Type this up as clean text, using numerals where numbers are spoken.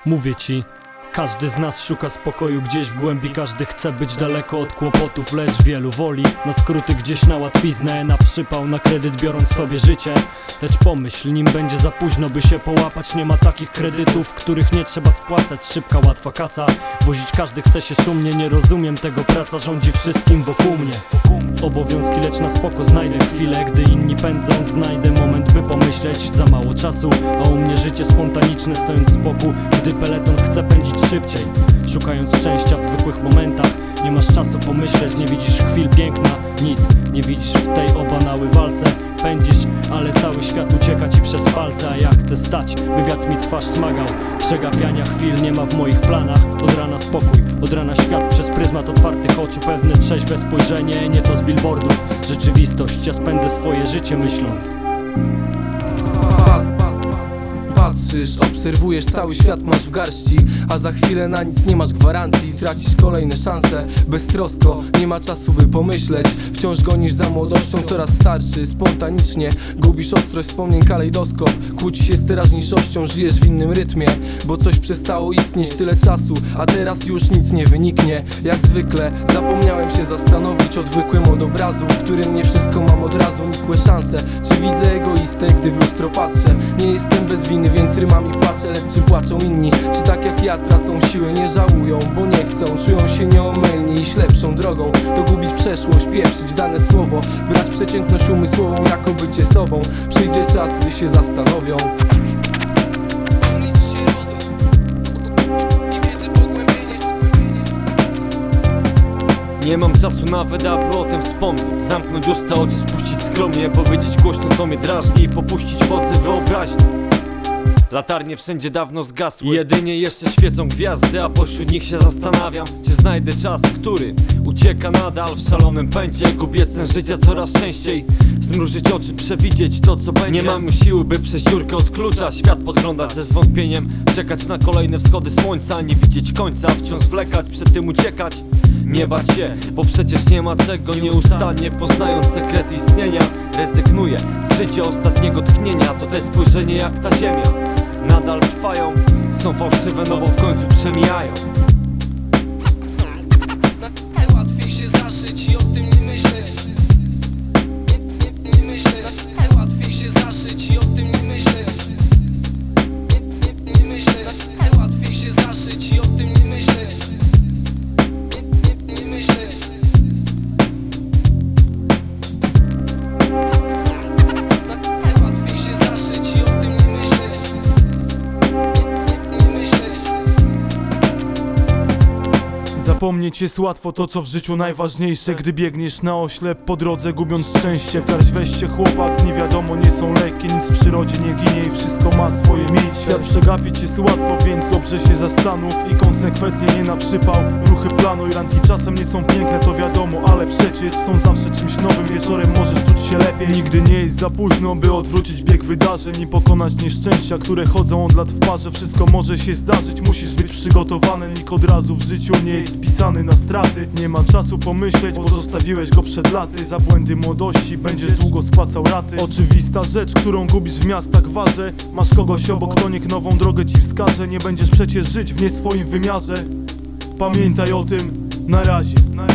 Mówię ci, każdy z nas szuka spokoju gdzieś w głębi. Każdy chce być daleko od kłopotów, lecz wielu woli na skróty, gdzieś na łatwiznę, na przypał, na kredyt, biorąc sobie życie. Lecz pomyśl, nim będzie za późno, by się połapać. Nie ma takich kredytów, których nie trzeba spłacać. Szybka, łatwa kasa, wozić każdy chce się szumnie. Nie rozumiem tego, praca rządzi wszystkim wokół mnie. Obowiązki, lecz na spoko znajdę chwilę. Gdy inni pędzą, znajdę moment, by pomyśleć. Za mało czasu, a u mnie życie spontaniczne, stojąc z boku, gdy peleton chce pędzić szybciej. Szukając szczęścia w zwykłych momentach, nie masz czasu pomyśleć. Nie widzisz chwil piękna, nic nie widzisz w tej obanały walce. Pędzisz, ale cały świat ucieka ci przez palce. A ja chcę stać, by wiatr mi twarz smagał. Przegapiania chwil nie ma w moich planach. Od rana spokój, od rana świat przez pryzmat otwartych oczu. Pewne trzeźwe spojrzenie, nie to z billboardów. Rzeczywistość, ja spędzę swoje życie myśląc. Patrzysz, obserwujesz, cały świat masz w garści, a za chwilę na nic nie masz gwarancji. Tracisz kolejne szanse, beztrosko, nie ma czasu by pomyśleć. Wciąż gonisz za młodością, coraz starszy, spontanicznie gubisz ostrość wspomnień, kalejdoskop. Kłócisz się z teraźniejszością, żyjesz w innym rytmie, bo coś przestało istnieć tyle czasu, a teraz już nic nie wyniknie. Jak zwykle zapomniałem się zastanowić, odwykłem od obrazu, w którym nie wszystko mam od razu, nikłe szanse. Czy widzę egoistę, gdy w lustro patrzę? Nie jestem bez winy, więc rymami płaczę, lecz czy płaczą inni? Czy tak jak ja tracą siłę, nie żałują, bo nie chcą? Czują się nieomylni, iść lepszą drogą, dogubić przeszłość, pieprzyć dane słowo, brać przeciętność umysłową jako bycie sobą. Przyjdzie czas, gdy się zastanowią. Nie mam czasu nawet, aby o tym wspomnieć. Zamknąć usta, oczy spuścić skromnie, powiedzieć głośno, co mnie drażni i popuścić wodze wyobraźni. Latarnie wszędzie dawno zgasły, jedynie jeszcze świecą gwiazdy, a pośród nich się zastanawiam, czy znajdę czas, który ucieka nadal w szalonym pędzie. Gubię sens życia coraz częściej, zmrużyć oczy, przewidzieć to, co będzie. Nie mam siły, by przejść dziurkę od klucza, świat podglądać ze zwątpieniem, czekać na kolejne wschody słońca, nie widzieć końca, wciąż zwlekać, przed tym uciekać. Nie bać się, bo przecież nie ma czego, nieustannie poznając sekrety istnienia. Rezygnuję z życia ostatniego tchnienia, to te spojrzenie jak ta ziemia nadal trwają, są fałszywe, no bo w końcu przemijają. Najłatwiej się zaszyć i o tym nie myśleć. Nie myśleć. Najłatwiej się zaszyć i o tym nie myśleć. Nie myśleć. Najłatwiej się zaszyć i o tym nie myśleć. Nie myśleć. Najłatwiej się zaszyć i o tym nie myśleć. Nie myśleć. Zapomnieć jest łatwo, to co w życiu najważniejsze. Gdy biegniesz na oślep po drodze, gubiąc szczęście. W garść weź się chłopak, nie wiadomo, nie są lekkie. Nic w przyrodzie nie ginie i wszystko ma swoje miejsce. Świat przegapić jest łatwo, więc dobrze się zastanów i konsekwentnie nie na przypał. Ruchy planuj, ranki czasem nie są piękne, to wiadomo, ale przecież są zawsze czymś nowym. Wieczorem możesz czuć się lepiej. Nigdy nie jest za późno, by odwrócić bieg wydarzeń i pokonać nieszczęścia, które chodzą od lat w parze. Wszystko może się zdarzyć, musisz być przygotowany. Nikt od razu w życiu nie jest spisany na straty. Nie ma czasu pomyśleć, bo zostawiłeś go przed laty. Za błędy młodości będziesz długo spłacał raty. Oczywista rzecz, którą gubisz w miastach gwarze. Masz kogoś obok, kto niech nową drogę ci wskaże. Nie będziesz przecież żyć w nie swoim wymiarze. Pamiętaj o tym, na razie.